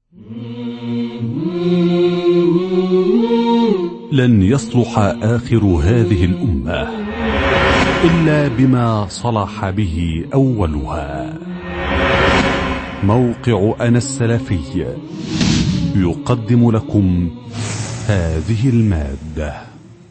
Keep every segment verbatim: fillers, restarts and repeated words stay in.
لن يصلح آخر هذه الأمة إلا بما صلح به أولها. موقع أنا السلفي يقدم لكم هذه المادة.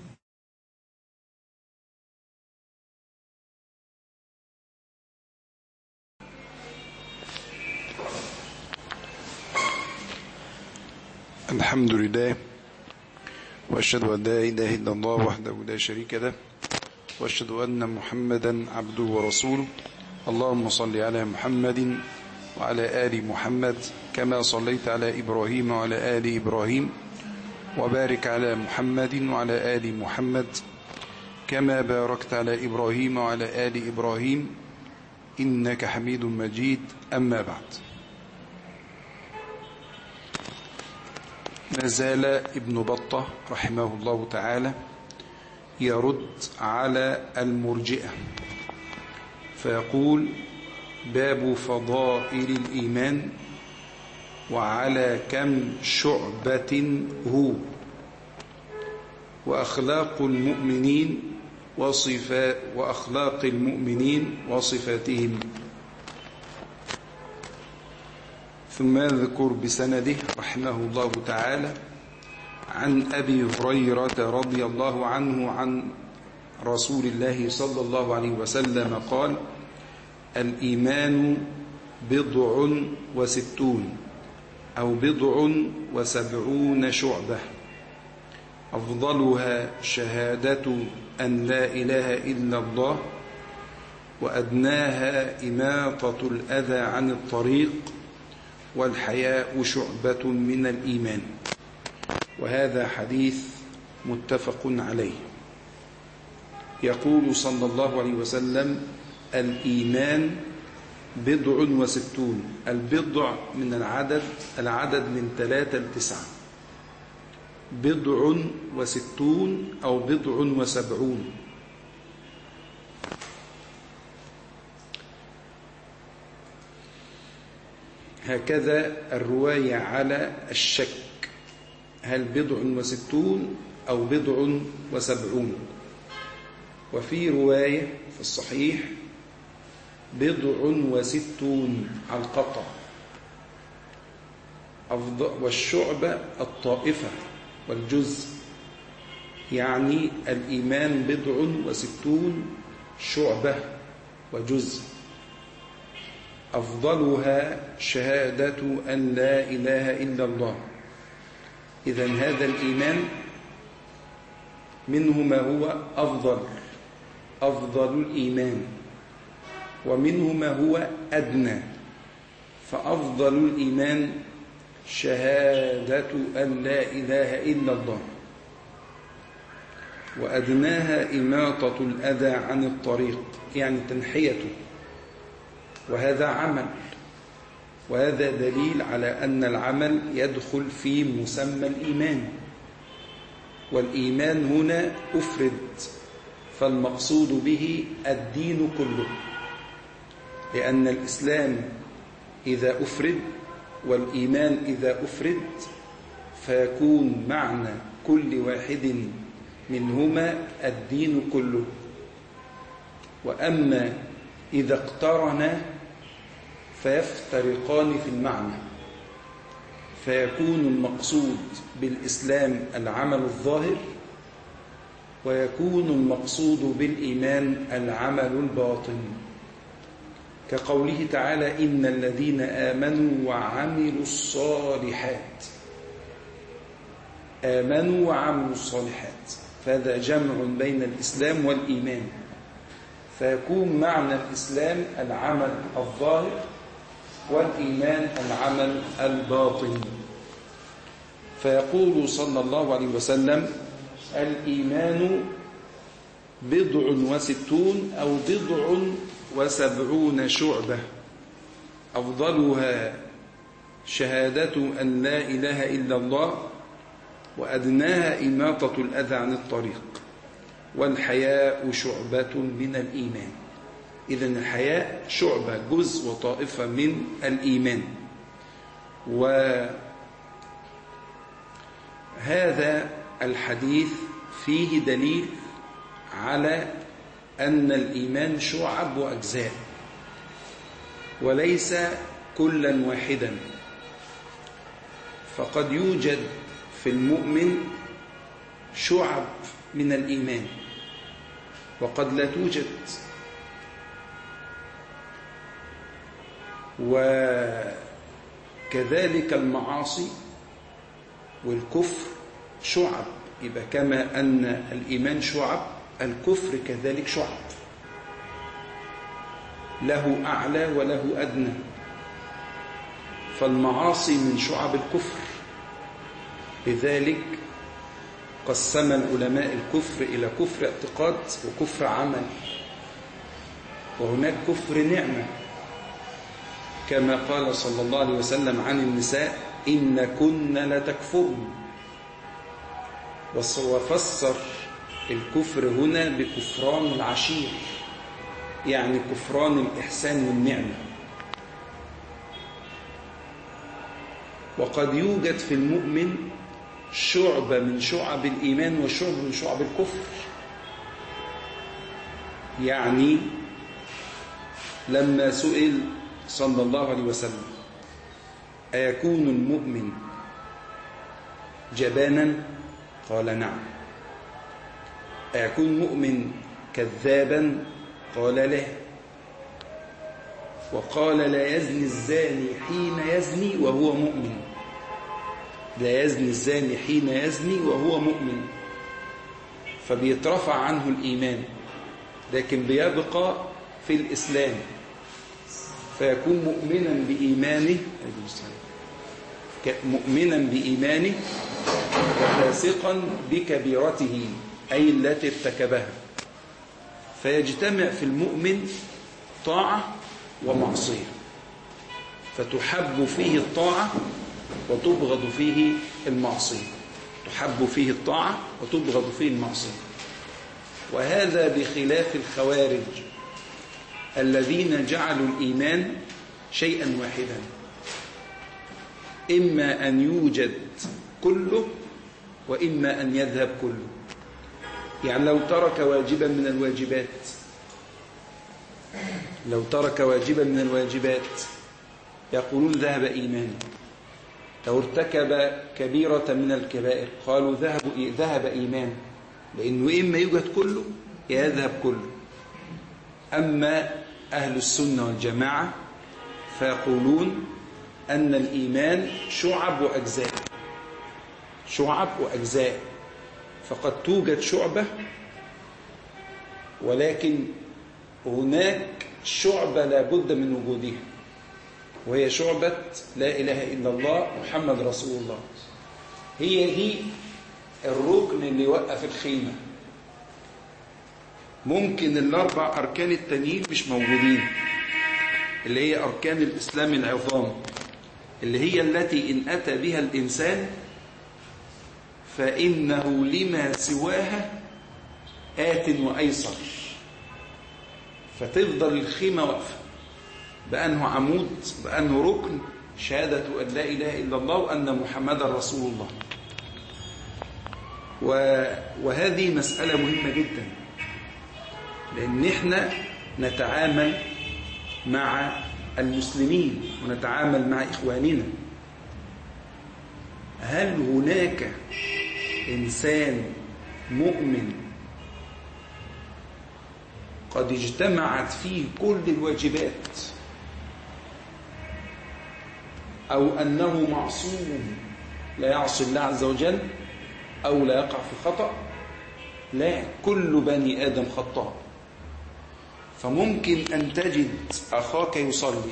الحمد لله، وأشهد أن لا إله إلا الله وحده لا شريك له، وأشهد أن محمدا عبده ورسوله. اللهم صل على محمد وعلى آل محمد كما صليت على إبراهيم وعلى آل إبراهيم، وبارك على محمد وعلى آل محمد كما باركت على إبراهيم وعلى آل إبراهيم إنك حميد مجيد. أما بعد، ما زال ابن بطة رحمه الله تعالى يرد على المرجئة، فيقول: باب فضائل الإيمان، وعلى كم شعبة هو، وأخلاق المؤمنين وصفات وأخلاق المؤمنين وصفاتهم. ثم يذكر بسنده رحمه الله تعالى عن أبي هريرة رضي الله عنه عن رسول الله صلى الله عليه وسلم قال: الإيمان بضع وستون أو بضع وسبعون شعبة، أفضلها شهادة أن لا إله إلا الله، وأدناها إماطة الأذى عن الطريق، والحياء شعبة من الإيمان. وهذا حديث متفق عليه. يقول صلى الله عليه وسلم: الإيمان بضع وستون. البضع من العدد، العدد من ثلاثة لتسعة. بضع وستون أو بضع وسبعون. هكذا الرواية على الشك، هل بضع وستون أو بضع وسبعون. وفي رواية في الصحيح بضع وستون على القطع، والشعبة الطائفة والجزء، يعني الإيمان بضع وستون شعبة وجزء، أفضلها شهادة أن لا إله إلا الله. إذن هذا الإيمان منه ما هو أفضل أفضل الإيمان، ومنه ما هو أدنى. فأفضل الإيمان شهادة أن لا إله إلا الله، وأدناها إماطة الأذى عن الطريق، يعني تنحيته. وهذا عمل، وهذا دليل على أن العمل يدخل في مسمى الإيمان. والإيمان هنا أفرد، فالمقصود به الدين كله، لأن الإسلام إذا أفرد والإيمان إذا أفرد فيكون معنى كل واحد منهما الدين كله. وأما إذا اقترنا فيفترقان في المعنى، فيكون المقصود بالإسلام العمل الظاهر، ويكون المقصود بالإيمان العمل الباطن، كقوله تعالى: إن الذين آمنوا وعملوا الصالحات. آمنوا وعملوا الصالحات، فهذا جمع بين الإسلام والإيمان، فيكون معنى الإسلام العمل الظاهر، والإيمان العمل الباطن. فيقول صلى الله عليه وسلم: الإيمان بضع وستون أو بضع وسبعون شعبة، أفضلها شهادة أن لا إله إلا الله، وأدناها إماطة الأذى عن الطريق، والحياء شعبة من الإيمان. إذن الحياء شعبة، جزء وطائفة من الإيمان. هذا الحديث فيه دليل على أن الإيمان شعب وأجزاء وليس كلا واحدا، فقد يوجد في المؤمن شعب من الإيمان وقد لا توجد، وكذلك المعاصي والكفر شعب. يبقى كما أن الإيمان شعب، الكفر كذلك شعب، له أعلى وله أدنى. فالمعاصي من شعب الكفر، لذلك قسم العلماء الكفر إلى كفر اعتقاد وكفر عمل، وهناك كفر نعمة، كما قال صلى الله عليه وسلم عن النساء: إن كن لتكفرن. وفسر الكفر هنا بكفران العشير، يعني كفران الإحسان والنعمة. وقد يوجد في المؤمن شعبة من شعب الإيمان وشعب من شعب الكفر. يعني لما سئل صلى الله عليه وسلم: أيكون المؤمن جبانا؟ قال: نعم. أيكون مؤمن كذابا؟ قال: لا. وقال: لا يزني الزاني حين يزني وهو مؤمن. لا يزني الزاني حين يزني وهو مؤمن. فبيترفع عنه الإيمان، لكن بيبقى في الإسلام، فيكون مؤمنا بإيمانه مؤمنا بإيمانه وفاسقا بكبيرته، أي التي ارتكبها. فيجتمع في المؤمن طاعة ومعصية، فتحب فيه الطاعة وتبغض فيه المعصية، تحب فيه الطاعة وتبغض فيه المعصية. وهذا بخلاف الخوارج الذين جعلوا الإيمان شيئا واحدا، إما أن يوجد كله وإما أن يذهب كله. يعني لو ترك واجبا من الواجبات لو ترك واجبا من الواجبات يقولون ذهب إيمانه. لو ارتكب كبيرة من الكبائر قالوا ذهب ذهب إيمانه، لأنه إما يوجد كله يذهب كله. أما أهل السنة والجماعة فيقولون أن الإيمان شعب وأجزاء، شعب وأجزاء. فقد توجد شعبة، ولكن هناك شعبة لا بد من وجودها، وهي شعبة لا إله إلا الله محمد رسول الله. هي دي الركن اللي يوقف الخيمة. ممكن الأربع أركان التانيين مش موجودين، اللي هي أركان الإسلام العظام، اللي هي التي إن أتى بها الإنسان فإنه لما سواها آت وأيسر. فتفضل الخيمة واقفة بأنه عمود، بأنه ركن، شهادة أن لا إله إلا الله وأن محمد رسول الله. وهذه مسألة مهمة جدا، لأن احنا نتعامل مع المسلمين ونتعامل مع إخواننا. هل هناك إنسان مؤمن قد اجتمعت فيه كل الواجبات، أو أنه معصوم لا يعصي الله عز وجل أو لا يقع في خطأ؟ لا، كل بني آدم خطاء. فممكن أن تجد أخاك يصلي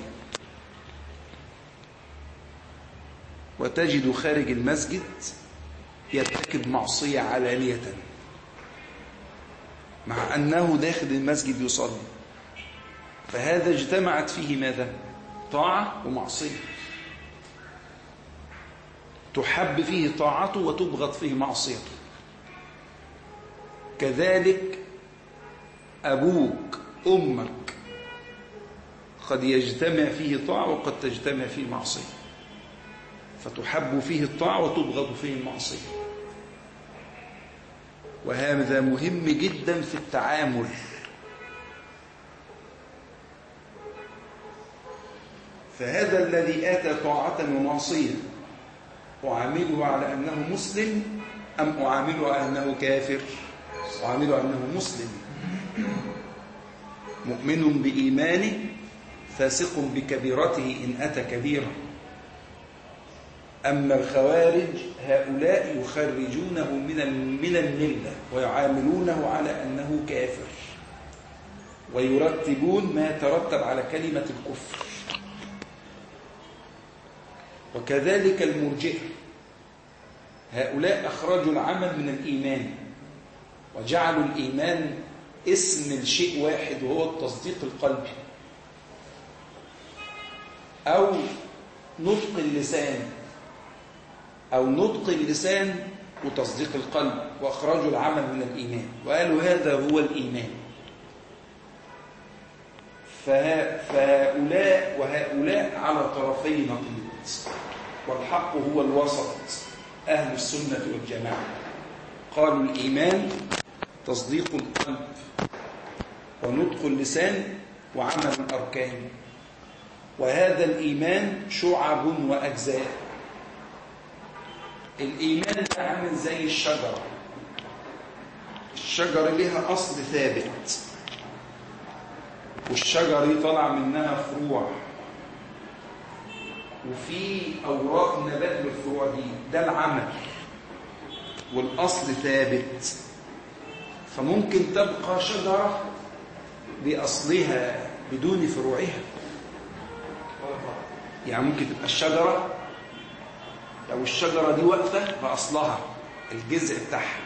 وتجد خارج المسجد يرتكب معصية علانية، مع أنه داخل المسجد يصلي. فهذا اجتمعت فيه ماذا؟ طاعة ومعصية. تحب فيه طاعته وتبغض فيه معصيته. كذلك أبوك أمك قد يجتمع فيه طاعة وقد تجتمع فيه معصية، فتحب فيه الطاعة وتبغض فيه المعصية. وهذا مهم جدا في التعامل. فهذا الذي آتى طاعة ومعصية أعامله على أنه مسلم أم أعامله على أنه كافر؟ أعامله على أنه مسلم، مؤمن بإيمانه فاسق بكبيرته إن أتى كبيرا. أما الخوارج هؤلاء يخرجونه من من الملة ويعاملونه على أنه كافر، ويرتبون ما يترتب على كلمة الكفر. وكذلك المرجئة، هؤلاء أخرجوا العمل من الإيمان وجعلوا الإيمان اسم الشيء واحد وهو التصديق القلبي أو نطق اللسان أو نطق اللسان وتصديق القلب، وأخرجوا العمل من الإيمان وقالوا هذا هو الإيمان. فهؤلاء وهؤلاء على طرفي نقيض، والحق هو الوسط، أهل السنة والجماعة. قالوا الإيمان تصديق القلب ونطق اللسان وعمل الأركان، وهذا الإيمان شعب وأجزاء. الإيمان عامل زي الشجرة، الشجرة لها أصل ثابت، والشجرة طلع منها فروع، وفي أوراق نبات للفروع دي، ده العمل، والأصل ثابت. فممكن تبقى شجرة بأصلها بدون فروعها، يعني ممكن تبقى الشجرة لو الشجرة دي واقفة بأصلها الجذع بتاعها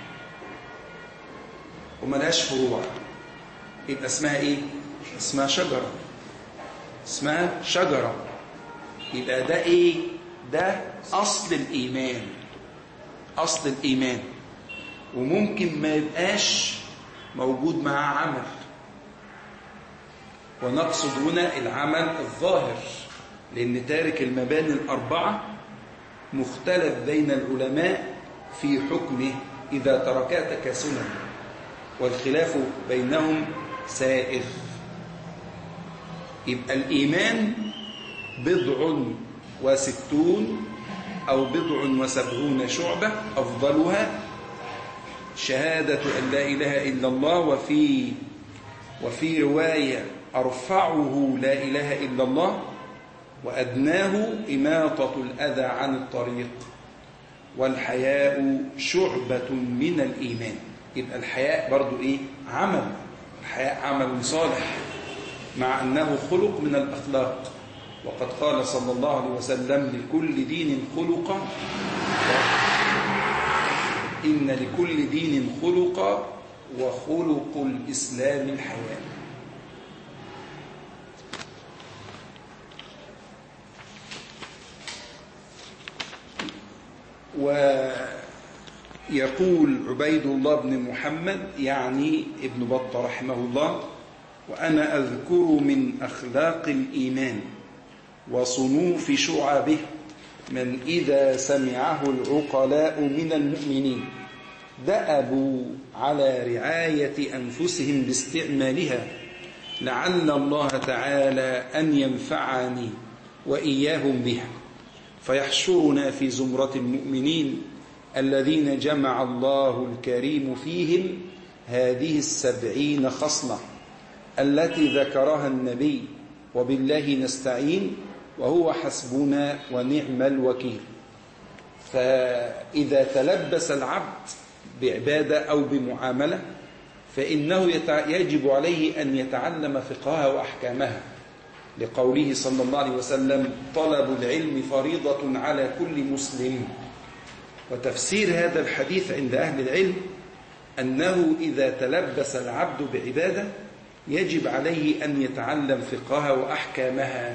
وملهاش فروع، يبقى اسمها ايه؟ اسمها شجرة، اسمها شجرة. يبقى ده ايه؟ ده أصل الإيمان، أصل الإيمان. وممكن ما يبقاش موجود معاه عمل، ونقصد هنا العمل الظاهر، لأن تارك المباني الأربعة مختلف بين العلماء في حكمه إذا تركها تكاسلا، والخلاف بينهم سائغ. يبقى الإيمان بضع وستون أو بضع وسبعون شعبة، أفضلها شهادة أن لا إله إلا الله، وفي وفي رواية أرفعه لا إله إلا الله، وأدناه إماطة الأذى عن الطريق، والحياء شعبة من الإيمان. يبقى الحياء برضو إيه؟ عمل، الحياء عمل صالح مع أنه خلق من الأخلاق. وقد قال صلى الله عليه وسلم لكل دين خلقا، إن لكل دين خلقا وخلق الإسلام الحياء. ويقول عبيد الله بن محمد يعني ابن بطة رحمه الله: وأنا أذكر من أخلاق الإيمان وصنوف شعبه من إذا سمعه العقلاء من المؤمنين دأبوا على رعاية أنفسهم باستعمالها، لعل الله تعالى أن ينفعني وإياهم بها، فيحشرنا في زمرة المؤمنين الذين جمع الله الكريم فيهم هذه السبعين خصلة التي ذكرها النبي، وبالله نستعين وهو حسبنا ونعم الوكيل. فإذا تلبس العبد بعبادة أو بمعاملة فإنه يجب عليه أن يتعلم فقهها وأحكامها، لقوله صلى الله عليه وسلم: طلب العلم فريضة على كل مسلم. وتفسير هذا الحديث عند أهل العلم أنه إذا تلبس العبد بعبادة يجب عليه أن يتعلم فقهها وأحكامها.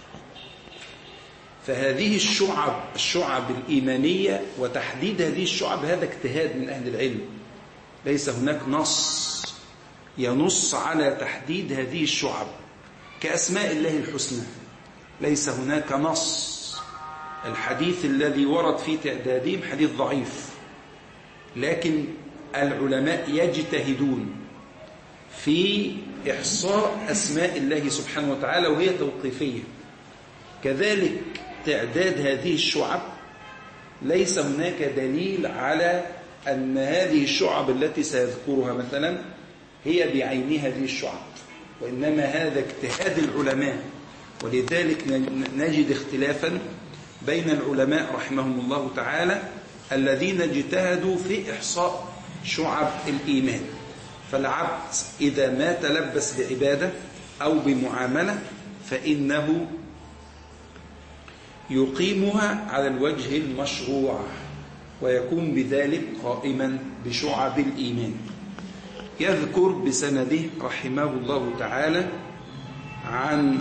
فهذه الشعب الشعب الإيمانية وتحديد هذه الشعب هذا اجتهاد من أهل العلم، ليس هناك نص ينص على تحديد هذه الشعب كأسماء الله الحسنى، ليس هناك نص. الحديث الذي ورد في تعدادهم حديث ضعيف، لكن العلماء يجتهدون في إحصاء أسماء الله سبحانه وتعالى وهي توقيفية. كذلك تعداد هذه الشعب ليس هناك دليل على أن هذه الشعب التي سيذكرها مثلا هي بعينها هذه الشعب، وإنما هذا اجتهاد العلماء. ولذلك نجد اختلافا بين العلماء رحمهم الله تعالى الذين اجتهدوا في إحصاء شعب الإيمان. فالعبد إذا ما تلبس بعبادة أو بمعاملة فإنه يقيمها على الوجه المشروع ويكون بذلك قائما بشعب الإيمان. يذكر بسنده رحمه الله تعالى عن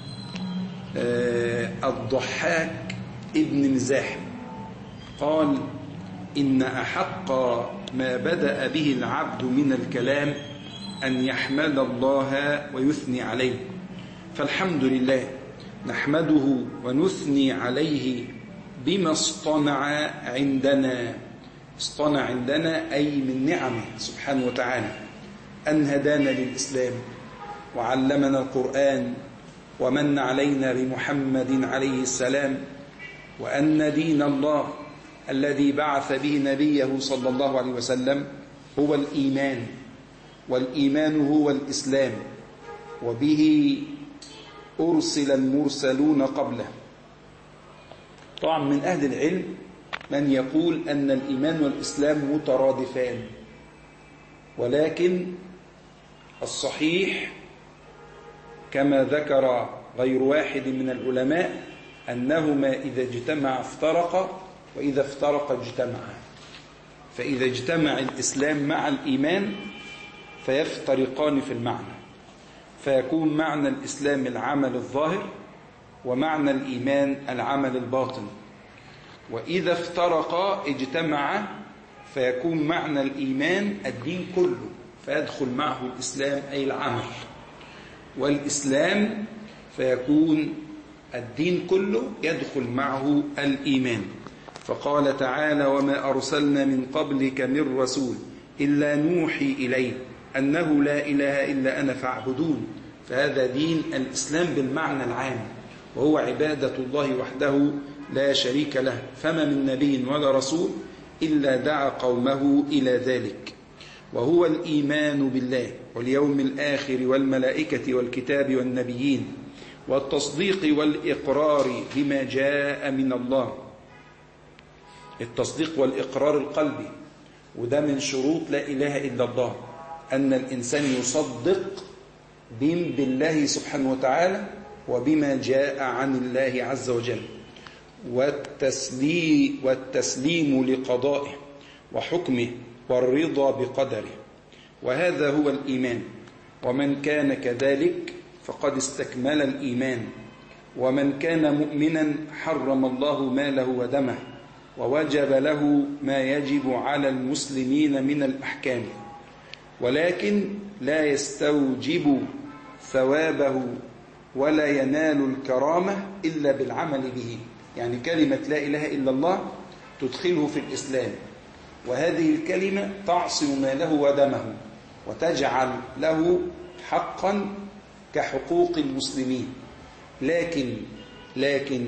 الضحاك ابن مزاحم قال: إن أحق ما بدأ به العبد من الكلام أن يحمد الله ويثني عليه، فالحمد لله نحمده ونثني عليه بما اصطنع عندنا. اصطنع عندنا أي من نعمه سبحانه وتعالى، أن هدانا للإسلام وعلمنا القرآن ومن علينا بمحمد عليه السلام، وأن دين الله الذي بعث به نبيه صلى الله عليه وسلم هو الإيمان، والإيمان هو الإسلام، وبه أرسل المرسلون قبله. طبعا من أهل العلم من يقول أن الإيمان والإسلام مترادفان، ولكن الصحيح كما ذكر غير واحد من العلماء أنهما إذا اجتمع افترقا وإذا افترق اجتمعا. فإذا اجتمع الإسلام مع الإيمان فيفترقان في المعنى، فيكون معنى الإسلام العمل الظاهر ومعنى الإيمان العمل الباطن. وإذا افترقا اجتمعا فيكون معنى الإيمان الدين كله، فيدخل معه الإسلام أي العمل، والإسلام فيكون الدين كله يدخل معه الإيمان. فقال تعالى: وما أرسلنا من قبلك من رسول إلا نوحي إليه أنه لا إله إلا أنا فاعبدون. فهذا دين الإسلام بالمعنى العام، وهو عبادة الله وحده لا شريك له، فما من نبي ولا رسول إلا دعا قومه إلى ذلك. وهو الإيمان بالله واليوم الآخر والملائكة والكتاب والنبيين، والتصديق والإقرار بما جاء من الله. التصديق والإقرار القلبي، وده من شروط لا إله إلا الله، أن الإنسان يصدق بالله سبحانه وتعالى وبما جاء عن الله عز وجل، والتسليم, والتسليم لقضائه وحكمه والرضا بقدره، وهذا هو الإيمان. ومن كان كذلك فقد استكمل الإيمان. ومن كان مؤمنا حرم الله ماله ودمه، ووجب له ما يجب على المسلمين من الأحكام، ولكن لا يستوجب ثوابه ولا ينال الكرامة إلا بالعمل به. يعني كلمة لا إله إلا الله تدخله في الإسلام، وهذه الكلمة تعصم ماله ودمه وتجعل له حقا كحقوق المسلمين، لكن لكن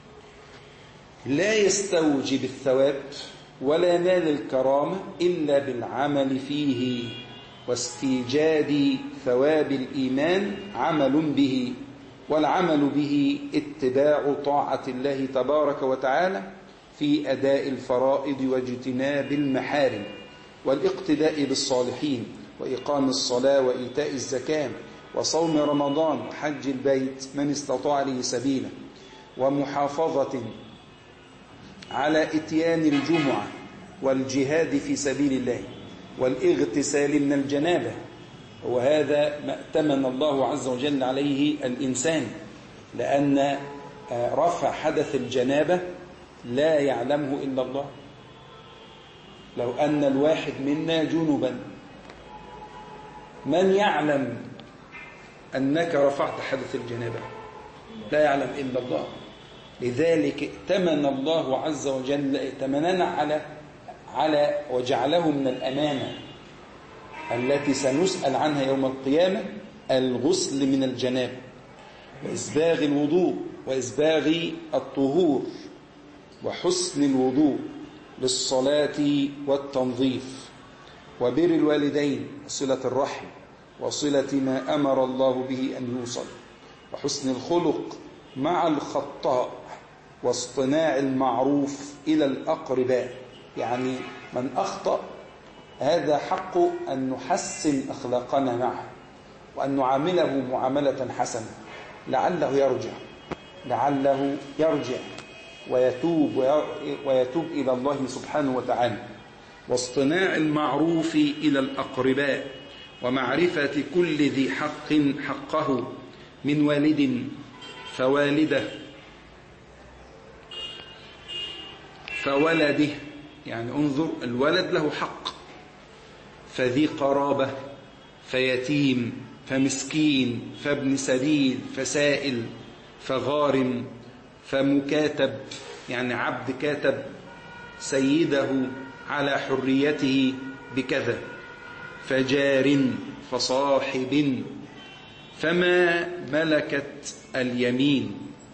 لا يستوجب الثواب ولا ينال الكرامة إلا بالعمل فيه، واستيجاد ثواب الإيمان عمل به، والعمل به اتباع طاعة الله تبارك وتعالى في أداء الفرائض واجتناب المحارم، والاقتداء بالصالحين، وإقام الصلاة وإيتاء الزكاة وصوم رمضان وحج البيت من استطاع له سبيلا، ومحافظة على إتيان الجمعة والجهاد في سبيل الله والاغتسال من الجنابة. وهذا ما ائتمن الله عز وجل عليه الإنسان، لأن رفع حدث الجنابة لا يعلمه إلا الله. لو أن الواحد منا جنبا، من يعلم أنك رفعت حدث الجنابة؟ لا يعلم إلا الله. لذلك ائتمن الله عز وجل ائتمننا على على وجعله من الأمانة التي سنسأل عنها يوم القيامة الغسل من الجنابة وإسباغ الوضوء وإسباغ الطهور وحسن الوضوء للصلاة والتنظيف وبر الوالدين وصلة الرحم وصلة ما أمر الله به أن يوصل وحسن الخلق مع الخطاء واصطناع المعروف إلى الأقرباء. يعني من أخطأ هذا حق أن نحسن أخلاقنا معه وأن نعامله معاملة حسنة لعله يرجع لعله يرجع ويتوب ويتوب إلى الله سبحانه وتعالى. واصطناع المعروف إلى الأقرباء ومعرفة كل ذي حق حقه من والد فوالده فولده، يعني انظر الولد له حق، فذي قرابة فيتيم فمسكين فابن سبيل فسائل فغارم فمكاتب، يعني عبد كاتب سيده على حريته بكذا، فجار فصاحب، فما ملكت اليمين.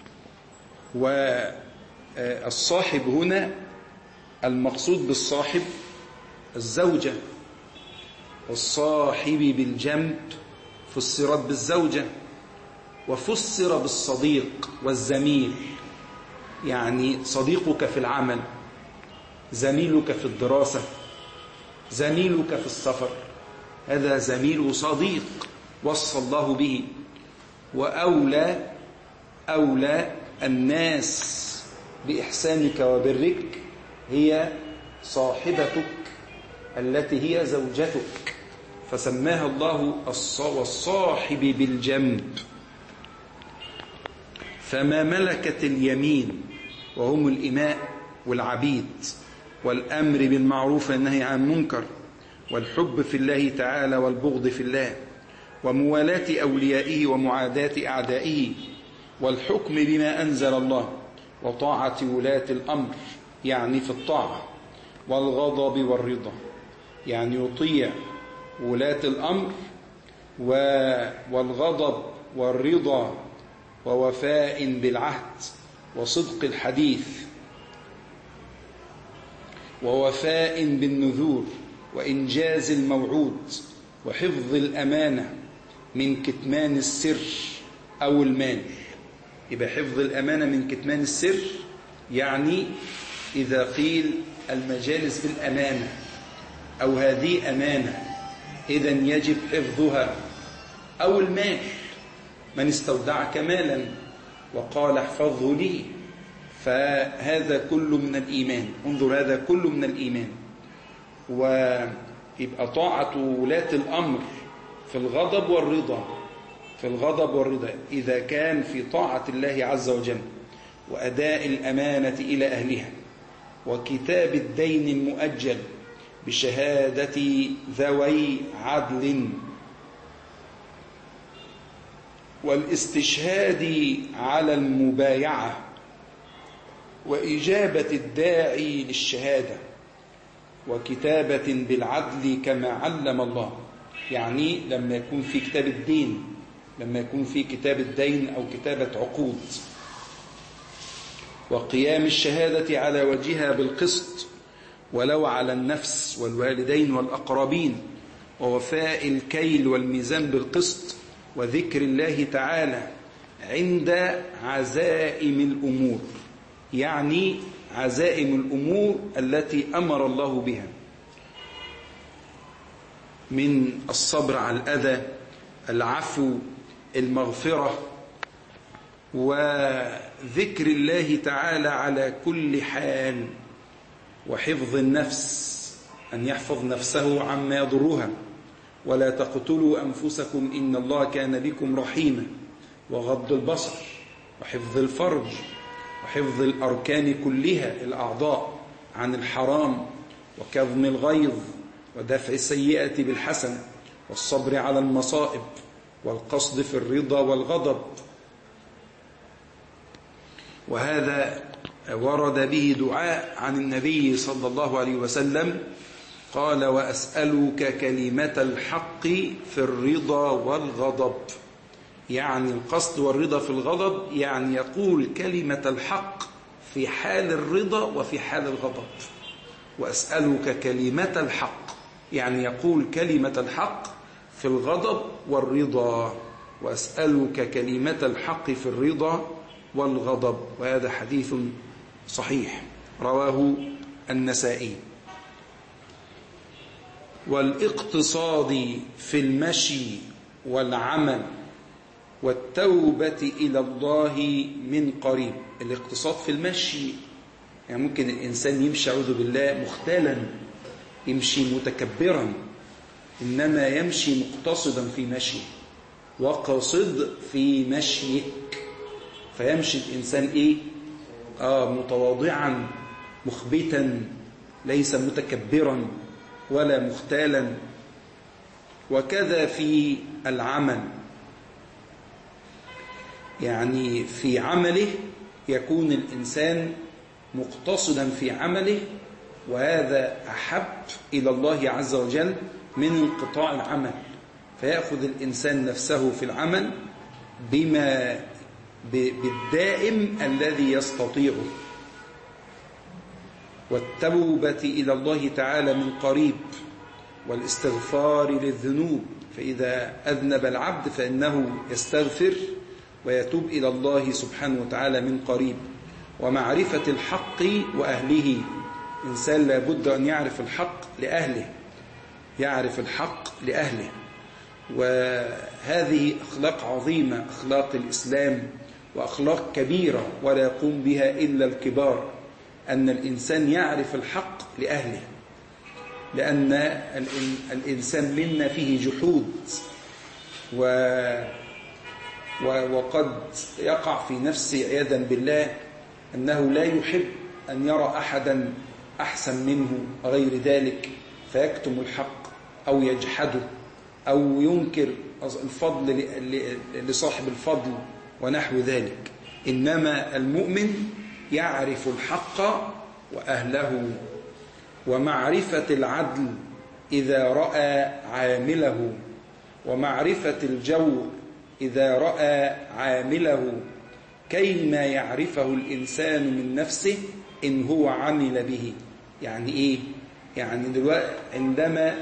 والصاحب هنا المقصود بالصاحب الزوجة، والصاحب بالجنب فسرت بالزوجة وفسر بالصديق والزميل، يعني صديقك في العمل، زميلك في الدراسة، زميلك في السفر، هذا زميل صديق وصى الله به. وأولى أولى الناس بإحسانك وبرك هي صاحبتك التي هي زوجتك، فسماها الله والصاحب بالجنب. فما ملكت اليمين وهم الإماء والعبيد، والأمر بالمعروف والنهي عن المنكر، والحب في الله تعالى والبغض في الله، وموالاة أوليائه ومعاداة أعدائه، والحكم بما أنزل الله، وطاعة ولاة الأمر يعني في الطاعة، والغضب والرضا يعني يطيع ولاة الأمر، والغضب والرضا، ووفاء بالعهد، وصدق الحديث، ووفاء بالنذور، وإنجاز الموعود، وحفظ الأمانة من كتمان السر أو المال. يبقى حفظ الأمانة من كتمان السر يعني إذا قيل المجالس بالأمانة أو هذه أمانة إذن يجب حفظها، أو المال، من استودعك مالا وقال احفظه لي، فهذا كله من الإيمان. انظر هذا كله من الإيمان. ويبقى طاعة ولاة الأمر في الغضب والرضا، في الغضب والرضا إذا كان في طاعة الله عز وجل، وأداء الأمانة إلى أهلها، وكتاب الدين المؤجل بشهادة ذوي عدل، والاستشهاد على المبايعة، وإجابة الداعي للشهادة، وكتابة بالعدل كما علم الله. يعني لما يكون في كتاب الدين، لما يكون في كتاب الدين أو كتابة عقود، وقيام الشهادة على وجهها بالقسط ولو على النفس والوالدين والأقربين، ووفاء الكيل والميزان بالقسط، وذكر الله تعالى عند عزائم الأمور، يعني عزائم الأمور التي أمر الله بها من الصبر على الأذى، العفو، المغفرة، وذكر الله تعالى على كل حال، وحفظ النفس، أن يحفظ نفسه عما يضرها، ولا تقتلوا أنفسكم إن الله كان بكم رحيما، وغض البصر، وحفظ الفرج، وحفظ الأركان كلها الأعضاء عن الحرام، وكظم الغيظ، ودفع السيئة بالحسن، والصبر على المصائب، والقصد في الرضا والغضب. وهذا ورد به دعاء عن النبي صلى الله عليه وسلم قال: وأسألك كلمة الحق في الرضا والغضب. يعني القصد والرضا في الغضب، يعني يقول كلمة الحق في حال الرضا وفي حال الغضب. وأسألك كلمة الحق يعني يقول كلمة الحق في الغضب والرضا. وأسألك كلمة الحق في الرضا والغضب. وهذا حديث صحيح رواه النسائي. والاقتصاد في المشي والعمل والتوبة إلى الله من قريب. الاقتصاد في المشي يعني ممكن الإنسان يمشي أعوذ بالله مختالا، يمشي متكبرا، إنما يمشي مقتصدا في مشيه. وقصد في مشيك، فيمشي الإنسان إيه؟ آه متواضعا مخبتا، ليس متكبرا ولا مختالا. وكذا في العمل، يعني في عمله يكون الإنسان مقتصدا في عمله، وهذا أحب إلى الله عز وجل من انقطاع العمل. فيأخذ الإنسان نفسه في العمل بما بالدائم الذي يستطيعه. والتوبة إلى الله تعالى من قريب، والاستغفار للذنوب. فإذا أذنب العبد فإنه يستغفر ويتوب إلى الله سبحانه وتعالى من قريب. ومعرفة الحق وأهله. إنسان لابد أن يعرف الحق لأهله، يعرف الحق لأهله. وهذه أخلاق عظيمة، أخلاق الإسلام، وأخلاق كبيرة ولا يقوم بها إلا الكبار. أن الإنسان يعرف الحق لأهله، لأن الإنسان منا فيه جحود، و وقد يقع في نفسه عياذا بالله أنه لا يحب أن يرى أحدا أحسن منه غير ذلك، فيكتم الحق أو يجحده أو ينكر الفضل لصاحب الفضل ونحو ذلك. إنما المؤمن يعرف الحق وأهله. ومعرفة العدل إذا رأى عامله، ومعرفة الجور إذا رأى عامله، كيما يعرفه الإنسان من نفسه إن هو عمل به. يعني إيه؟ يعني دلوقتي عندما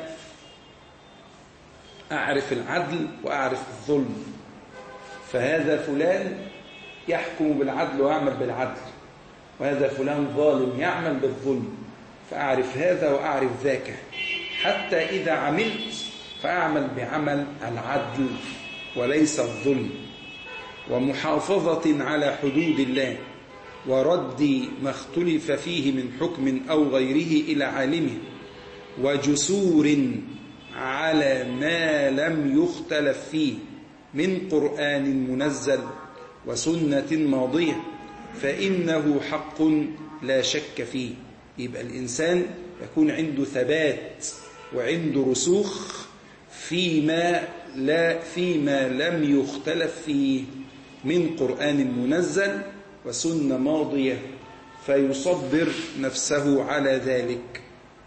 أعرف العدل وأعرف الظلم، فهذا فلان يحكم بالعدل ويعمل بالعدل، وهذا فلان ظالم يعمل بالظلم، فأعرف هذا وأعرف ذاك، حتى إذا عملت فأعمل بعمل العدل وليس الظلم. ومحافظة على حدود الله، ورد ما اختلف فيه من حكم أو غيره إلى عالمه، وجسور على ما لم يختلف فيه من قرآن منزل وسنة ماضية، فإنه حق لا شك فيه. يبقى الإنسان يكون عنده ثبات وعنده رسوخ فيما لا فيما لم يختلف فيه من قرآن منزل وسنة ماضية، فيصبر نفسه على ذلك.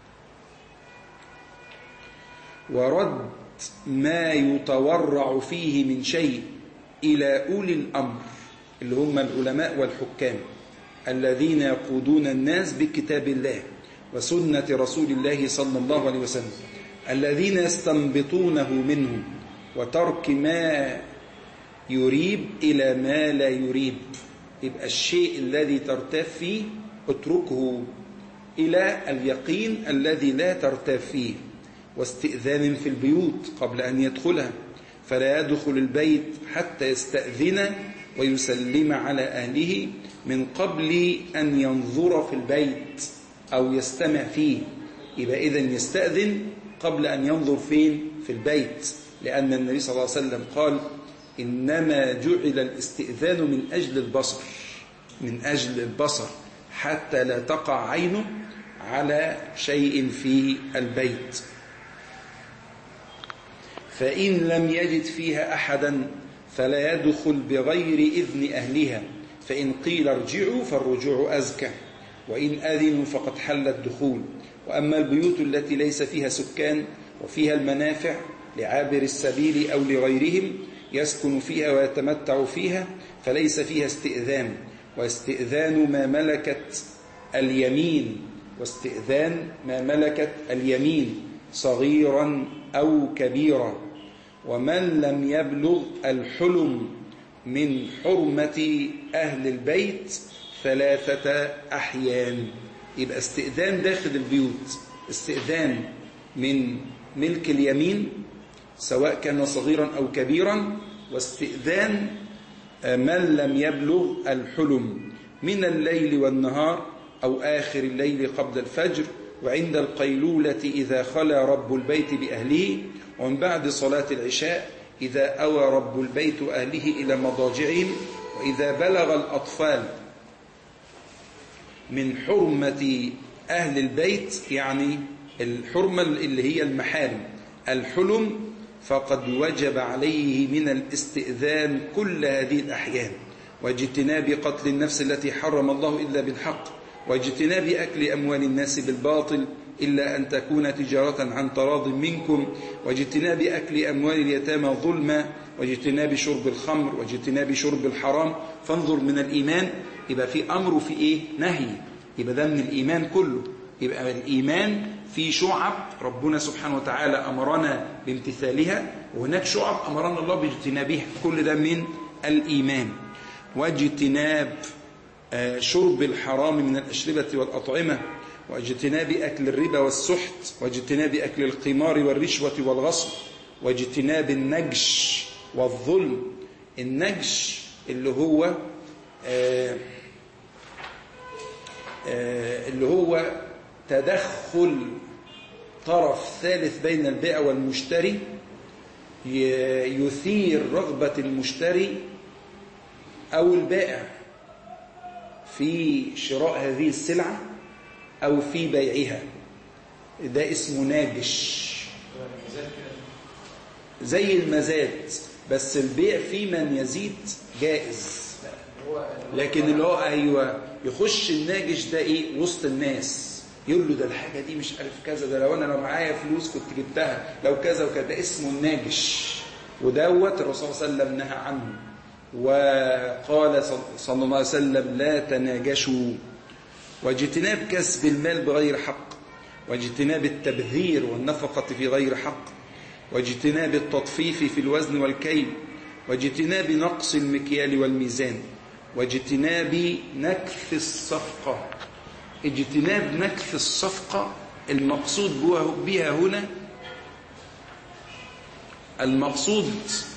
ورد ما يتورع فيه من شيء إلى أولي الأمر، اللي هم العلماء والحكام الذين يقودون الناس بكتاب الله وسنة رسول الله صلى الله عليه وسلم، الذين يستنبطونه منهم، وترك ما يريب إلى ما لا يريب. يبقى الشيء الذي ترتاب فيه اتركه إلى اليقين الذي لا ترتاب فيه. واستئذان في البيوت قبل أن يدخلها، فلا يدخل البيت حتى يستأذن ويسلم على أهله من قبل أن ينظر في البيت أو يستمع فيه. يبقى إذن يستأذن قبل أن ينظر فين؟ في البيت، لأن النبي صلى الله عليه وسلم قال: إنما جعل الاستئذان من أجل البصر، من أجل البصر، حتى لا تقع عينه على شيء في البيت. فإن لم يجد فيها أحدا فلا يدخل بغير إذن أهلها، فإن قيل ارجعوا فالرجوع أزكى، وإن أذنوا فقد حل الدخول. وأما البيوت التي ليس فيها سكان وفيها المنافع لعابر السبيل أو لغيرهم يسكن فيها ويتمتع فيها فليس فيها استئذان، واستئذان ما ملكت اليمين واستئذان ما ملكت اليمين صغيرا أو كبيرا. ومن لم يبلغ الحلم من حرمة أهل البيت ثلاثة أحيان. يبقى استئذان داخل البيوت، استئذان من ملك اليمين سواء كان صغيرا أو كبيرا، واستئذان من لم يبلغ الحلم من الليل والنهار أو آخر الليل قبل الفجر، وعند القيلولة إذا خلا رب البيت بأهله، ومن بعد صلاة العشاء إذا أوى رب البيت أهله إلى مضاجعهم، وإذا بلغ الأطفال من حرمة أهل البيت، يعني الحرمة اللي هي المحارم، الحلم، فقد وجب عليه من الاستئذان كل هذه الأحيان، واجتناب قتل النفس التي حرم الله إلا بالحق، واجتناب أكل أموال الناس بالباطل إلا أن تكون تجارة عن تراض منكم، واجتناب أكل أموال اليتامى ظلما، واجتناب شرب الخمر، واجتناب شرب الحرام. فانظر من الإيمان، يبقى في أمر وفي إيه؟ نهي. يبقى ده من الإيمان كله. يبقى الإيمان في شعب ربنا سبحانه وتعالى أمرنا بامتثالها، وهناك شعب أمرنا الله باجتنابها، كل ده من الإيمان. واجتناب شرب الحرام من الأشربة والأطعمة، واجتناب أكل الربا والسحت، واجتناب أكل القمار والرشوة والغصب، واجتناب النجش والظلم. النجش اللي هو آه آه اللي هو تدخل طرف ثالث بين البائع والمشتري يثير رغبة المشتري أو البائع في شراء هذه السلعة أو في بيعها. ده اسمه ناجش، زي المزاد، بس البيع في من يزيد جائز، لكن اللي هو أيوة يخش الناجش ده إيه وسط الناس، يقول له ده الحاجة دي مش عارف كذا، ده لو أنا لو معايا فلوس كنت جبتها، لو كذا وكذا. ده اسمه الناجش، ودوت الرسول صلى الله عليه وسلم نهى عنه، وقال صلى الله عليه وسلم لا تناجشوا. واجتناب كسب المال بغير حق، واجتناب التبذير والنفقة في غير حق، واجتناب التطفيف في الوزن والكيل، واجتناب نقص المكيال والميزان، واجتناب نكث الصفقة. اجتناب نكث الصفقة المقصود بها هنا، المقصود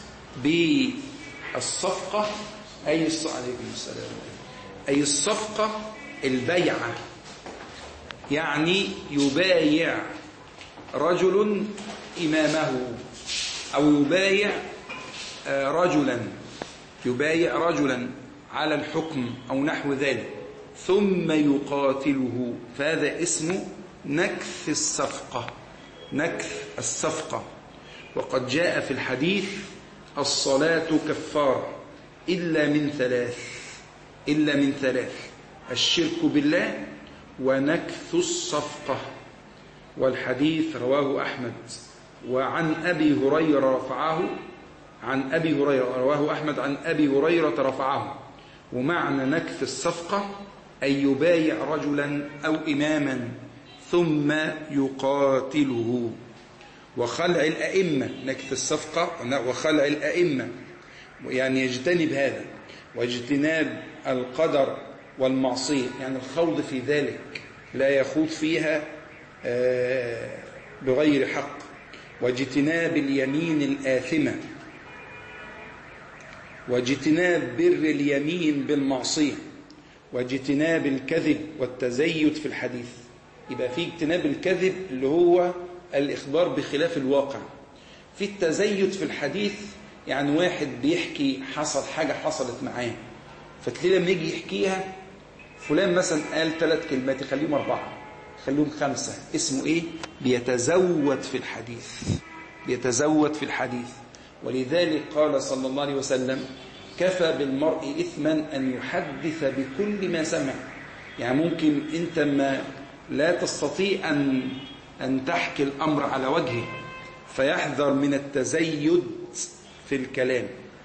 بالصفقة أي السلام أي الصفقة البيعة، يعني يبايع رجل إمامه أو يبايع رجلا يبايع رجلا على الحكم أو نحو ذلك ثم يقاتله، فهذا اسمه نكث الصفقة، نكث الصفقة. وقد جاء في الحديث الصلاة كفارة إلا من ثلاث إلا من ثلاث الشرك بالله ونكث الصفقة. والحديث رواه أحمد. وعن أبي هريرة رفعه عن أبي هريرة رواه أحمد عن أبي هريرة رفعه. ومعنى نكث الصفقة أن يبايع رجلا أو إماما ثم يقاتله. وخلع الأئمة، نكث الصفقة وخلع الأئمة، يعني يجتنب هذا، واجتناب القدر والمعصية، يعني الخوض في ذلك لا يخوض فيها بغير حق، واجتناب اليمين الآثمة، واجتناب بر اليمين بالمعصية، واجتناب الكذب والتزيد في الحديث. يبقى في اجتناب الكذب اللي هو الإخبار بخلاف الواقع، في التزيد في الحديث يعني واحد بيحكي حصل حاجة حصلت معاه، فتلاقيه لما يجي يحكيها فلان مثلا قال ثلاث كلمات يخليهم أربعة يخليهم خمسة، اسمه إيه؟ بيتزود في الحديث، بيتزود في الحديث. ولذلك قال صلى الله عليه وسلم كفى بالمرء إثما أن يحدث بكل ما سمع. يعني ممكن أنت ما لا تستطيع أن, أن تحكي الأمر على وجهه، فيحذر من التزيد في الكلام.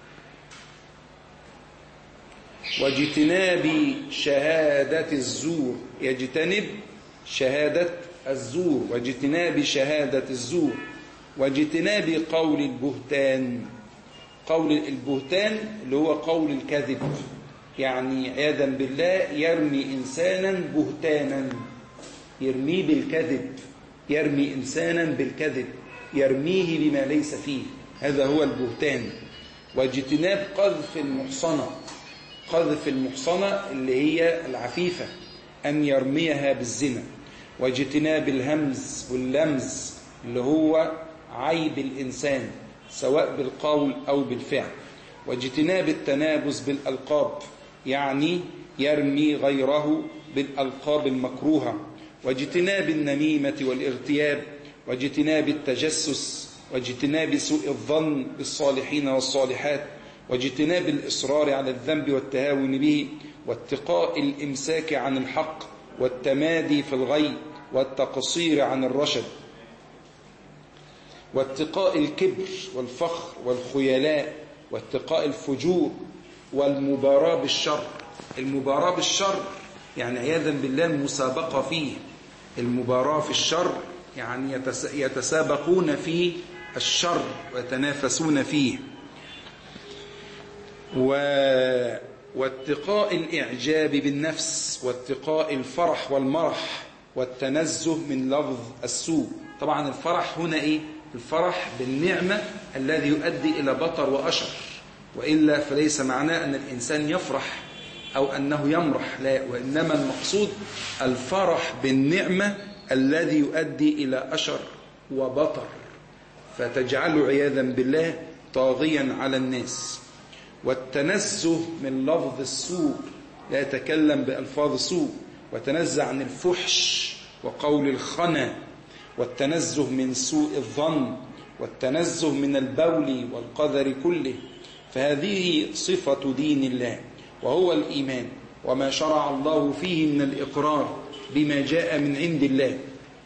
واجتناب شهادة الزور، يجتنب شهادة الزور، واجتناب شهادة الزور، واجتناب قول البهتان. قول البهتان اللي هو قول الكذب، يعني عياذا بالله يرمي إنسانا بهتانا، يرميه بالكذب، يرمي إنسانا بالكذب، يرميه بما ليس فيه، هذا هو البهتان. واجتناب قذف المحصنة، قذف المحصنة اللي هي العفيفة، أن يرميها بالزنا. واجتناب الهمز واللمز اللي هو عيب الإنسان سواء بالقول أو بالفعل. واجتناب التنابز بالألقاب، يعني يرمي غيره بالألقاب المكروهة. واجتناب النميمة والارتياب، واجتناب التجسس، واجتناب سوء الظن بالصالحين والصالحات، واجتناب الإصرار على الذنب والتهاون به، واتقاء الإمساك عن الحق، والتمادي في الغي، والتقصير عن الرشد، واتقاء الكبر والفخر والخيلاء، واتقاء الفجور، والمباراة بالشر. المباراة بالشر يعني عياذا بالله المسابقة فيه، المباراة في الشر يعني يتسابقون في الشر ويتنافسون فيه. و... واتقاء الإعجاب بالنفس، واتقاء الفرح والمرح، والتنزه من لفظ السوء. طبعا الفرح هنا إيه؟ الفرح بالنعمة الذي يؤدي إلى بطر وأشر، وإلا فليس معناه أن الإنسان يفرح أو أنه يمرح، لا، وإنما المقصود الفرح بالنعمة الذي يؤدي إلى أشر وبطر، فتجعله عياذا بالله طاغيا على الناس. والتنزه من لفظ السوء، لا يتكلم بألفاظ سوء، وتنزه عن الفحش وقول الخنا، والتنزه من سوء الظن، والتنزه من البول والقذر كله. فهذه صفة دين الله وهو الإيمان، وما شرع الله فيه من الإقرار بما جاء من عند الله.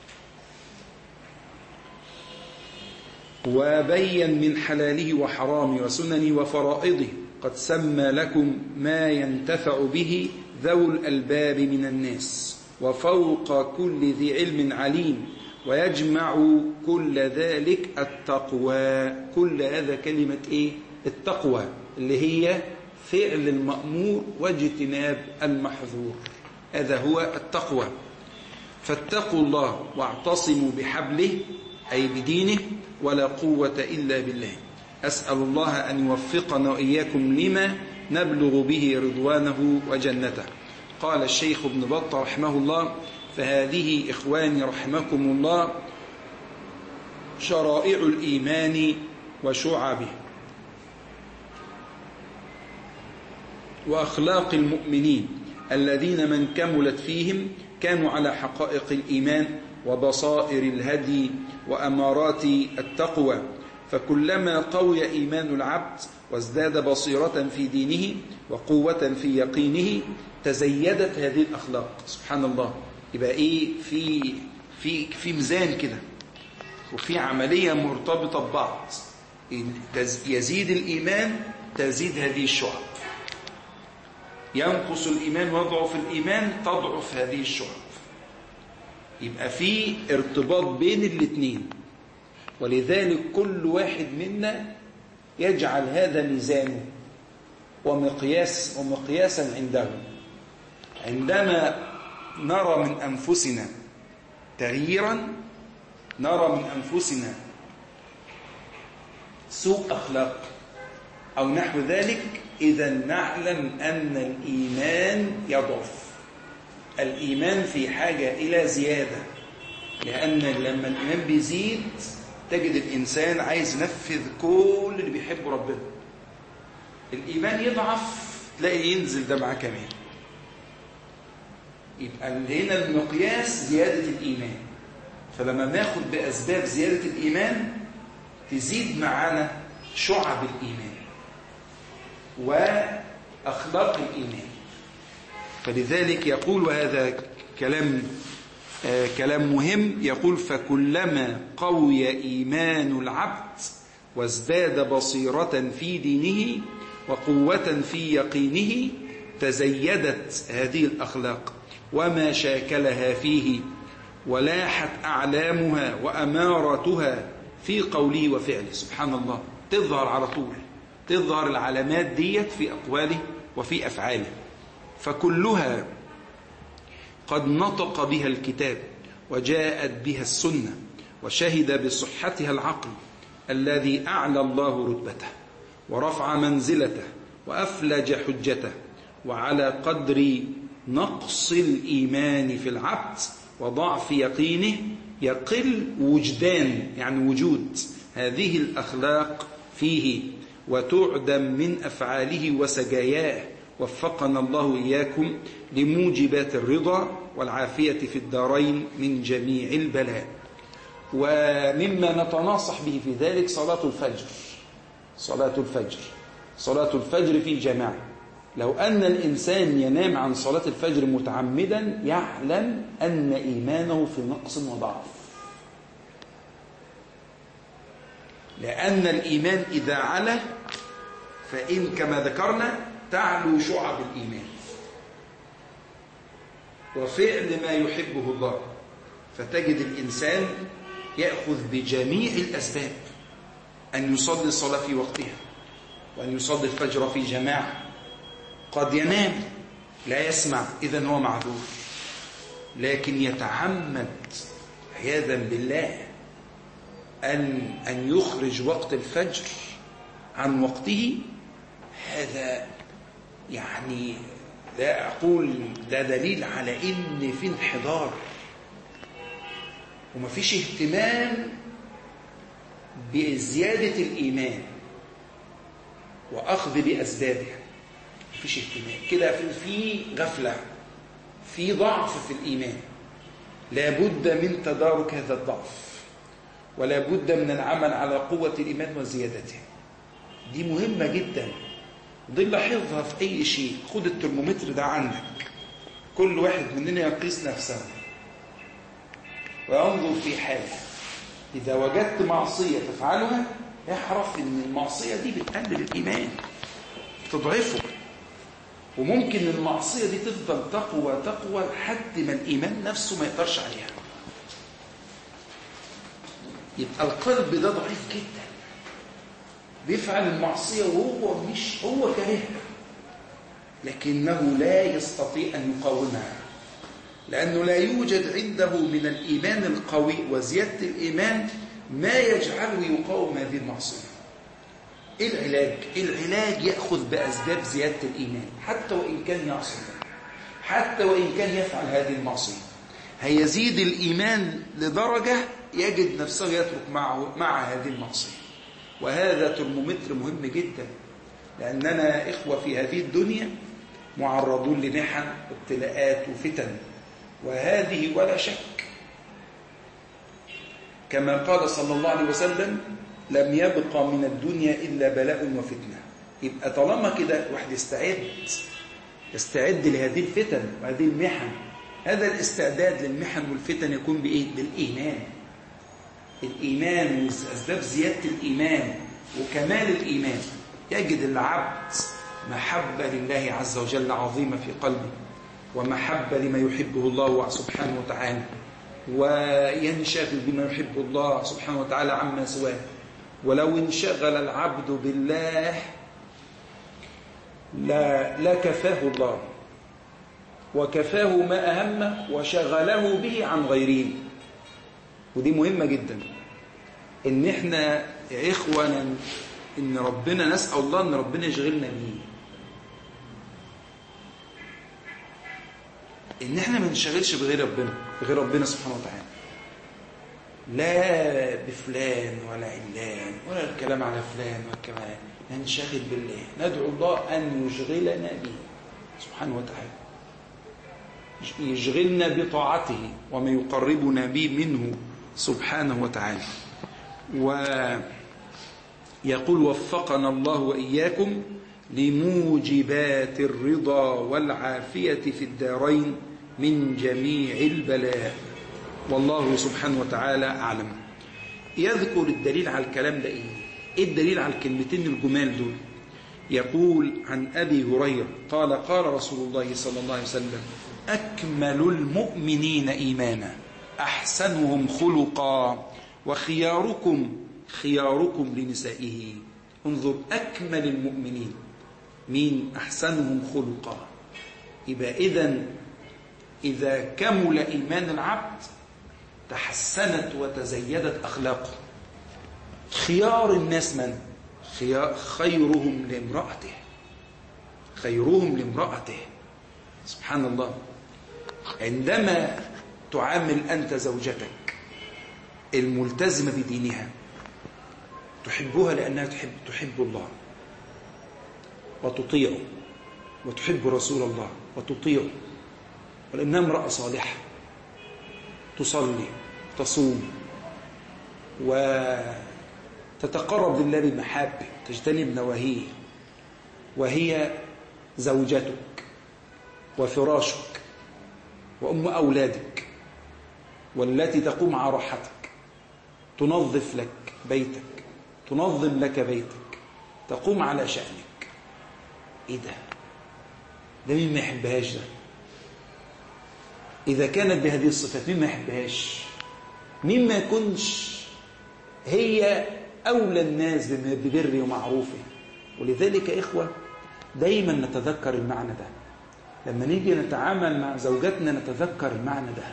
وبين من حلاله وحرامه وسننه وفرائضه، قد سمى لكم ما ينتفع به ذو الألباب من الناس، وفوق كل ذي علم عليم، ويجمع كل ذلك التقوى. كل هذا كلمة إيه؟ التقوى، اللي هي فعل المأمور واجتناب المحظور، هذا هو التقوى. فاتقوا الله واعتصموا بحبله أي بدينه، ولا قوة إلا بالله. أسأل الله أن يوفقنا وإياكم لما نبلغ به رضوانه وجنته. قال الشيخ ابن بطة رحمه الله: فهذه إخواني رحمكم الله شرائع الإيمان وشعبه، وأخلاق المؤمنين الذين من كملت فيهم كانوا على حقائق الإيمان وبصائر الهدي وأمارات التقوى. فكلما قوي إيمان العبد وازداد بصيرة في دينه وقوة في يقينه تزيدت هذه الأخلاق. سبحان الله. يبقى إيه؟ في في في ميزان كده، وفي عملية مرتبطة ببعض. يزيد الإيمان تزيد هذه الشعب، ينقص الإيمان ويضعف الإيمان تضعف هذه الشعب. يبقى في ارتباط بين الاثنين، ولذلك كل واحد منا يجعل هذا ميزانه ومقياس ومقياسا عنده. عندما نرى من أنفسنا تغييرا، نرى من أنفسنا سوء أخلاق أو نحو ذلك، إذا نعلم أن الإيمان يضعف. الإيمان في حاجة إلى زيادة، لأن لما الإيمان بيزيد تجد الإنسان عايز ينفذ كل اللي بيحبه ربنا. الإيمان يضعف تلاقي ينزل ده معاه كمان. يبقى هنا المقياس زيادة الإيمان، فلما ناخد بأسباب زيادة الإيمان تزيد معنا شعب الإيمان. وأخلاق الإيمان. فلذلك يقول، وهذا كلام آه كلام مهم، يقول: فكلما قوي إيمان العبد وازداد بصيرة في دينه وقوة في يقينه تزيدت هذه الأخلاق وما شاكلها فيه ولاحت أعلامها وأمارتها في قوله وفعله. سبحان الله، تظهر على طول، تظهر العلامات ديت في أقواله وفي أفعاله. فكلها قد نطق بها الكتاب وجاءت بها السنة وشهد بصحتها العقل الذي أعلى الله رتبته ورفع منزلته وأفلج حجته. وعلى قدر نقص الإيمان في العبد وضعف يقينه يقل وجدان، يعني وجود هذه الأخلاق فيه، وتعدم من أفعاله وسجاياه. وفقنا الله إياكم لموجبات الرضا والعافية في الدارين من جميع البلاء. ومما نتناصح به في ذلك صلاة الفجر. صلاة الفجر صلاة الفجر في جماعة. لو أن الإنسان ينام عن صلاة الفجر متعمدا يعلم أن إيمانه في نقص وضعف، لأن الإيمان إذا علا فإن كما ذكرنا تعلو شعب الإيمان وفعل ما يحبه الله، فتجد الإنسان يأخذ بجميع الأسباب أن يصلي الصلاة في وقتها وأن يصلي الفجر في جماعة. قد ينام لا يسمع، إذن هو معذور، لكن يتعمد عياذا بالله أن أن يخرج وقت الفجر عن وقته. هذا يعني لا أقول ده دليل على إن في انحدار وما فيش اهتمام بزيادة الإيمان وأخذ بأسبابها. ما فيش اهتمام كده، في غفلة، في ضعف في الإيمان. لا بد من تدارك هذا الضعف ولا بد من العمل على قوة الإيمان وزيادته. دي مهمة جدا، دي لاحظها في أي شيء. خد الترمومتر ده عندك، كل واحد مننا يقيس نفسه وينظر في حاله. إذا وجدت معصية تفعلها اعرف إن المعصية دي بتقلل الإيمان، تضعفه، وممكن المعصية دي تفضل تقوى تقوى لحد ما الإيمان نفسه ما يقدرش عليها. يبقى القلب ده ضعيف جدا، بيفعل المعصية وهو مش هو كارهها، لكنه لا يستطيع أن يقاومها، لأنه لا يوجد عنده من الإيمان القوي وزيادة الإيمان ما يجعله يقاوم هذه المعصية. إيه العلاج؟ العلاج يأخذ بأسباب زيادة الإيمان، حتى وإن كان يعصي، حتى وإن كان يفعل هذه المعصية. هيزيد الإيمان لدرجة يجد نفسه يترك معه مع هذه المعصية. وهذا ترمومتر مهم جدا، لأننا إخوة في هذه الدنيا معرضون لمحن وابتلاءات وفتن، وهذه ولا شك كما قال صلى الله عليه وسلم: لم يبقى من الدنيا إلا بلاء وفتنة. يبقى طالما كده الواحد يستعد يستعد لهذه الفتن وهذه المحن. هذا الاستعداد للمحن والفتن يكون بإيه؟ بالإيمان. الإيمان وأسباب زيادة الإيمان وكمال الإيمان. يجد العبد محبة لله عز وجل عظيمة في قلبه، ومحبة لما يحبه الله سبحانه وتعالى، وينشغل بما يحب الله سبحانه وتعالى عما سواه. ولو انشغل العبد بالله لا, لا كفاه الله وكفاه ما أهمه وشغله به عن غيره. ودي مهمة جدا، إن إحنا يا إخوانا إن ربنا نسأل الله إن ربنا يشغلنا بيه، إن إحنا ما نشغلش بغير ربنا بغير ربنا سبحانه وتعالى، لا بفلان ولا علان ولا الكلام على فلان والكلام. ننشغل بالله، ندعو الله أن يشغلنا به سبحانه وتعالى، يشغلنا بطاعته وما يقربنا به منه سبحانه وتعالى. ويقول: وفقنا الله وإياكم لموجبات الرضا والعافية في الدارين من جميع البلاء. والله سبحانه وتعالى أعلم. يذكر الدليل على الكلام ده إيه؟ إيه الدليل على الكلمتين الجمال دول؟ يقول عن أبي هريرة قال قال رسول الله صلى الله عليه وسلم: أكمل المؤمنين إيمانا أحسنهم خلقا وخياركم خياركم لنسائه. انظر، أكمل المؤمنين، مين؟ أحسنهم خلقا. يبقى إذن إذا كمل إيمان العبد تحسنت وتزيدت أخلاقه. خيار الناس من؟ خيرهم لامرأته، خيرهم لامرأته. سبحان الله. عندما تعامل أنت زوجتك الملتزمة بدينها تحبها لأنها تحب, تحب الله وتطيعه، وتحب رسول الله وتطيعه، ولأنها امرأة صالحة تصلي تصوم وتتقرب لله بمحابه، تجتنب نواهيه، وهي زوجتك وفراشك وأم أولادك، والتي تقوم على راحتك، تنظف لك بيتك، تنظم لك بيتك، تقوم على شأنك. إيه ده؟ ده مين ما يحبهاش ده؟ إذا كانت بهذه الصفات مين ما يحبهاش؟ مين ما يكونش هي أولى الناس ببر ومعروفه؟ ولذلك يا إخوة دايما نتذكر المعنى ده، لما نيجي نتعامل مع زوجاتنا نتذكر المعنى ده،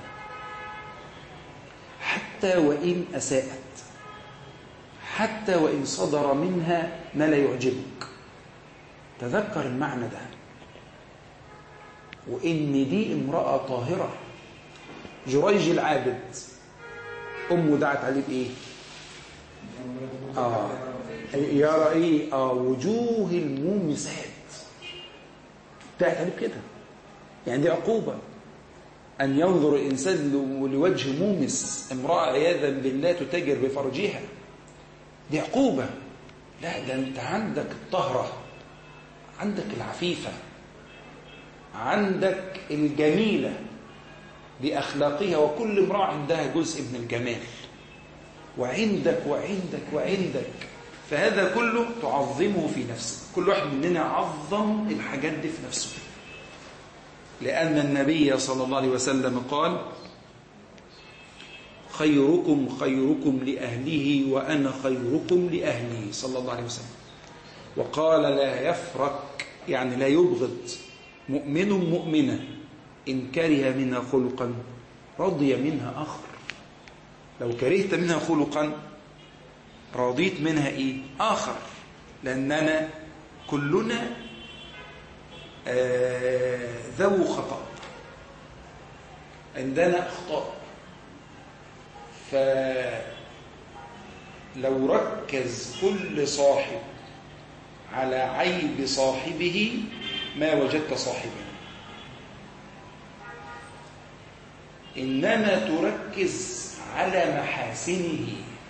حتى وإن أساءت، حتى وإن صدر منها ما لا يعجبك، تذكر المعنى ده، وإن دي امرأة طاهرة. جريج العابد أمه دعت عليه بإيه؟ آه يرى إيه؟ آه وجوه المومسات، دعت عليه كده. يعني دي عقوبة أن ينظر الإنسان لوجه مومس، امرأة عياذا بالله تتاجر بفرجها، دي عقوبة. لا، ده أنت عندك الطهرة، عندك العفيفة، عندك الجميلة بأخلاقها، وكل امرأة عندها جزء من الجمال، وعندك وعندك وعندك، فهذا كله تعظمه في نفسك. كل واحد مننا عظم الحاجات دي في نفسه، لأن النبي صلى الله عليه وسلم قال: خيركم خيركم لأهله وأنا خيركم لأهلي، صلى الله عليه وسلم. وقال: لا يفرق، يعني لا يبغض مؤمن مؤمنة إن كره منها خلقا رضي منها آخر. لو كرهت منها خلقا رضيت منها إيه؟ آخر. لأننا كلنا آه ذو خطأ، عندنا أخطاء. فلو ركز كل صاحب على عيب صاحبه ما وجدت صاحبا، إنما تركز على محاسنه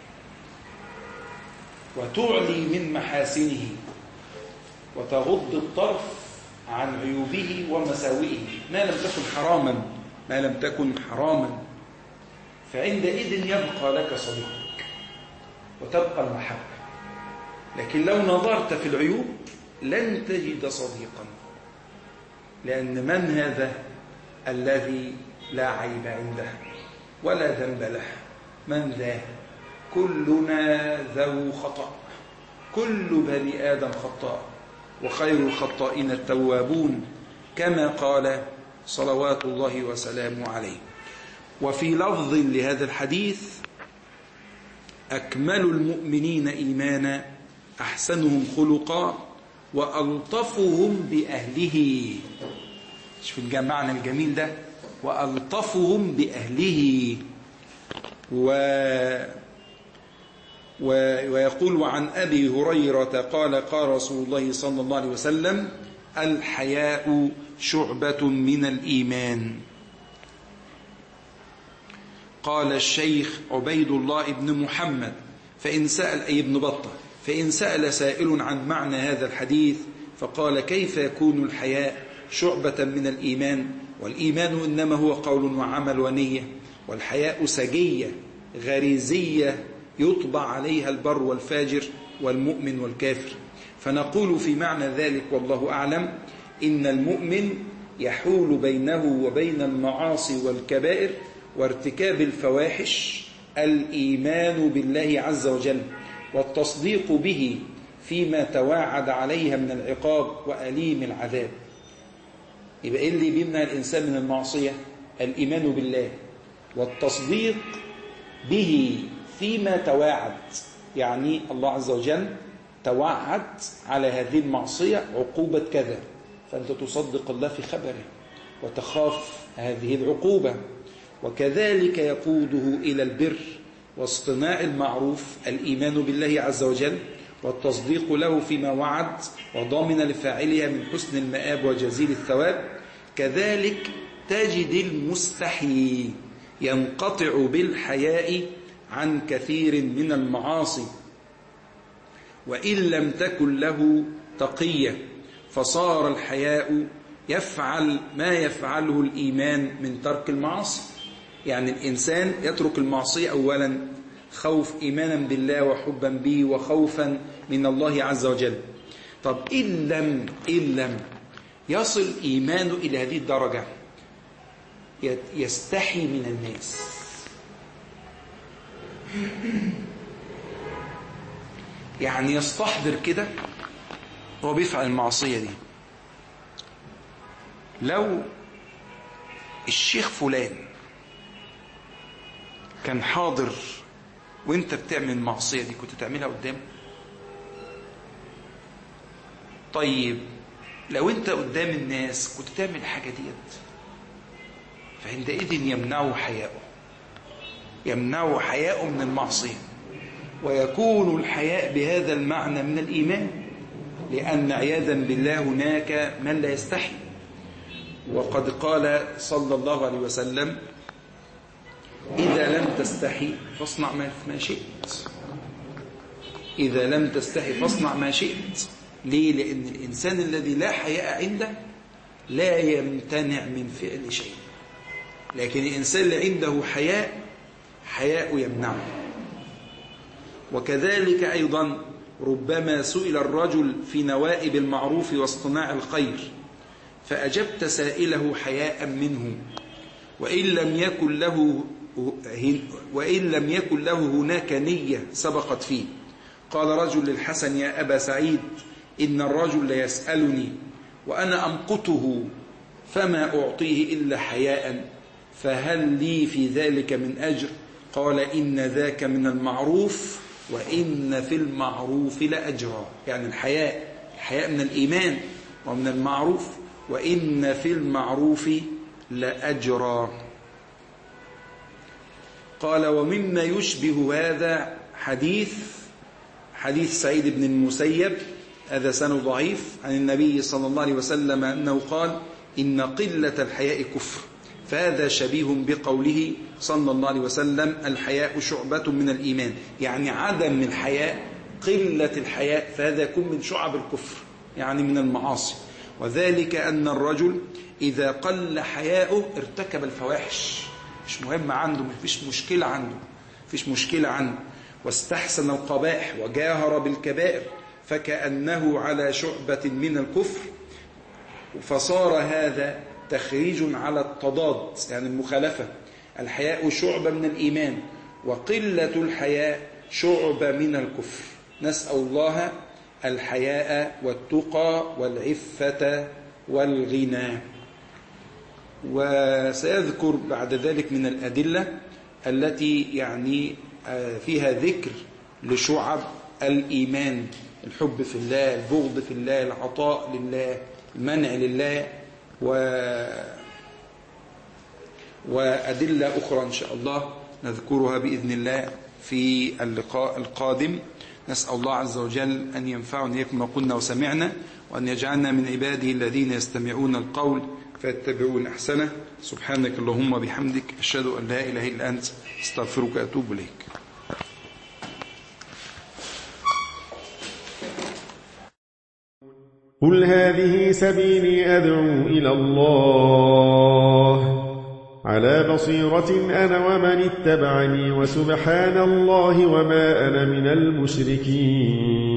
وتعلي من محاسنه وتغض الطرف عن عيوبه ومساوئه ما لم تكن حراما ما لم تكن حراما فعندئذ يبقى لك صديقك وتبقى المحبة. لكن لو نظرت في العيوب لن تجد صديقا، لأن من هذا الذي لا عيب عنده ولا ذنب له؟ من ذا؟ كلنا ذو خطأ، كل بني آدم خطاء، وخير الخطائين التوابون، كما قال صلوات الله وسلامه عليه. وفي لفظ لهذا الحديث: أكمل المؤمنين إيمانا أحسنهم خلقا وألطفهم بأهله. شوف المعنى الجميل ده، وألطفهم بأهله. و... و... ويقول: وعن أبي هريرة قال قال رسول الله صلى الله عليه وسلم: الحياء شعبة من الإيمان. قال الشيخ عبيد الله بن محمد: فإن سأل أي ابن بطة فإن سأل سائل عن معنى هذا الحديث فقال كيف يكون الحياء شعبة من الإيمان والإيمان إنما هو قول وعمل ونية والحياء سجية غريزية يطبع عليها البر والفاجر والمؤمن والكافر. فنقول في معنى ذلك والله أعلم إن المؤمن يحول بينه وبين المعاصي والكبائر وارتكاب الفواحش الإيمان بالله عز وجل والتصديق به فيما تواعد عليها من العقاب وأليم العذاب. يبقى إيه اللي بيمنع الإنسان من المعصية؟ الإيمان بالله والتصديق به فيما تواعد، يعني الله عز وجل توعد على هذه المعصية عقوبة كذا، فأنت تصدق الله في خبره وتخاف هذه العقوبة. وكذلك يقوده إلى البر واصطناع المعروف الإيمان بالله عز وجل والتصديق له فيما وعد وضامن لفاعلها من حسن المآب وجزيل الثواب. كذلك تجد المستحي ينقطع بالحياء عن كثير من المعاصي وإن لم تكن له تقية، فصار الحياء يفعل ما يفعله الإيمان من ترك المعاصي. يعني الإنسان يترك المعصية أولا خوف إيمانا بالله وحبا به وخوفا من الله عز وجل. طب إن لم, إن لم يصل إيمانه إلى هذه الدرجة يستحي من الناس، يعني يستحضر كده هو بيفعل المعصية دي، لو الشيخ فلان كان حاضر وانت بتعمل المعصية دي كنت تعملها قدام؟ طيب لو انت قدام الناس كنت تعمل الحاجة ديت؟ فعندئذ يمنعه حياؤه، يمنعه حياؤه من المعصية، ويكون الحياء بهذا المعنى من الإيمان، لأن عياذا بالله هناك من لا يستحي. وقد قال صلى الله عليه وسلم إذا لم تستحي فاصنع ما شئت، إذا لم تستحي فاصنع ما شئت. ليه؟ لأن الإنسان الذي لا حياء عنده لا يمتنع من فعل شيء، لكن الإنسان اللي عنده حياء حياء يمنعه. وكذلك أيضا ربما سئل الرجل في نوائب المعروف واصطناع الخير فأجبت سائله حياء منه وإن لم يكن له وإن لم يكن له هناك نية سبقت فيه. قال رجل للحسن يا أبا سعيد إن الرجل ليسألني وأنا أمقته فما أعطيه إلا حياء، فهل لي في ذلك من أجر؟ قال إن ذاك من المعروف وإن في المعروف لأجرا. يعني الحياء الحياء من الإيمان ومن المعروف، وإن في المعروف لأجرا. قال ومما يشبه هذا حديث حديث سعيد بن المسيب، هذا سند ضعيف، عن النبي صلى الله عليه وسلم أنه قال إن قلة الحياء كفر، فهذا شبيه بقوله صلى الله عليه وسلم الحياء شعبة من الإيمان، يعني عدم الحياء قلة الحياء فهذا يكون من شعب الكفر، يعني من المعاصي. وذلك أن الرجل إذا قل حياؤه ارتكب الفواحش، مش مهم عنده، مفيش مشكلة عنده مفيش مشكلة عنده واستحسن القبائح وجاهر بالكبائر فكأنه على شعبة من الكفر، فصار هذا تخريج على التضاد، يعني المخالفة. الحياء شعبة من الإيمان وقلة الحياء شعبة من الكفر. نسأل الله الحياء والتقى والعفة والغنى. وسيذكر بعد ذلك من الأدلة التي يعني فيها ذكر لشعب الإيمان: الحب في الله، البغض في الله، العطاء لله، المنع لله، و... وأدلة أخرى إن شاء الله نذكرها بإذن الله في اللقاء القادم. نسأل الله عز وجل أن ينفعنا إياكم ما قلنا وسمعنا، وأن يجعلنا من عباده الذين يستمعون القول فيتبعون أحسنه. سبحانك اللهم وبحمدك أشهد أن لا إله إلا أنت استغفرك وأتوب إليك. قل هذه سبيلي أدعو إلى الله على بصيرة أنا ومن اتبعني وسبحان الله وما أنا من المشركين.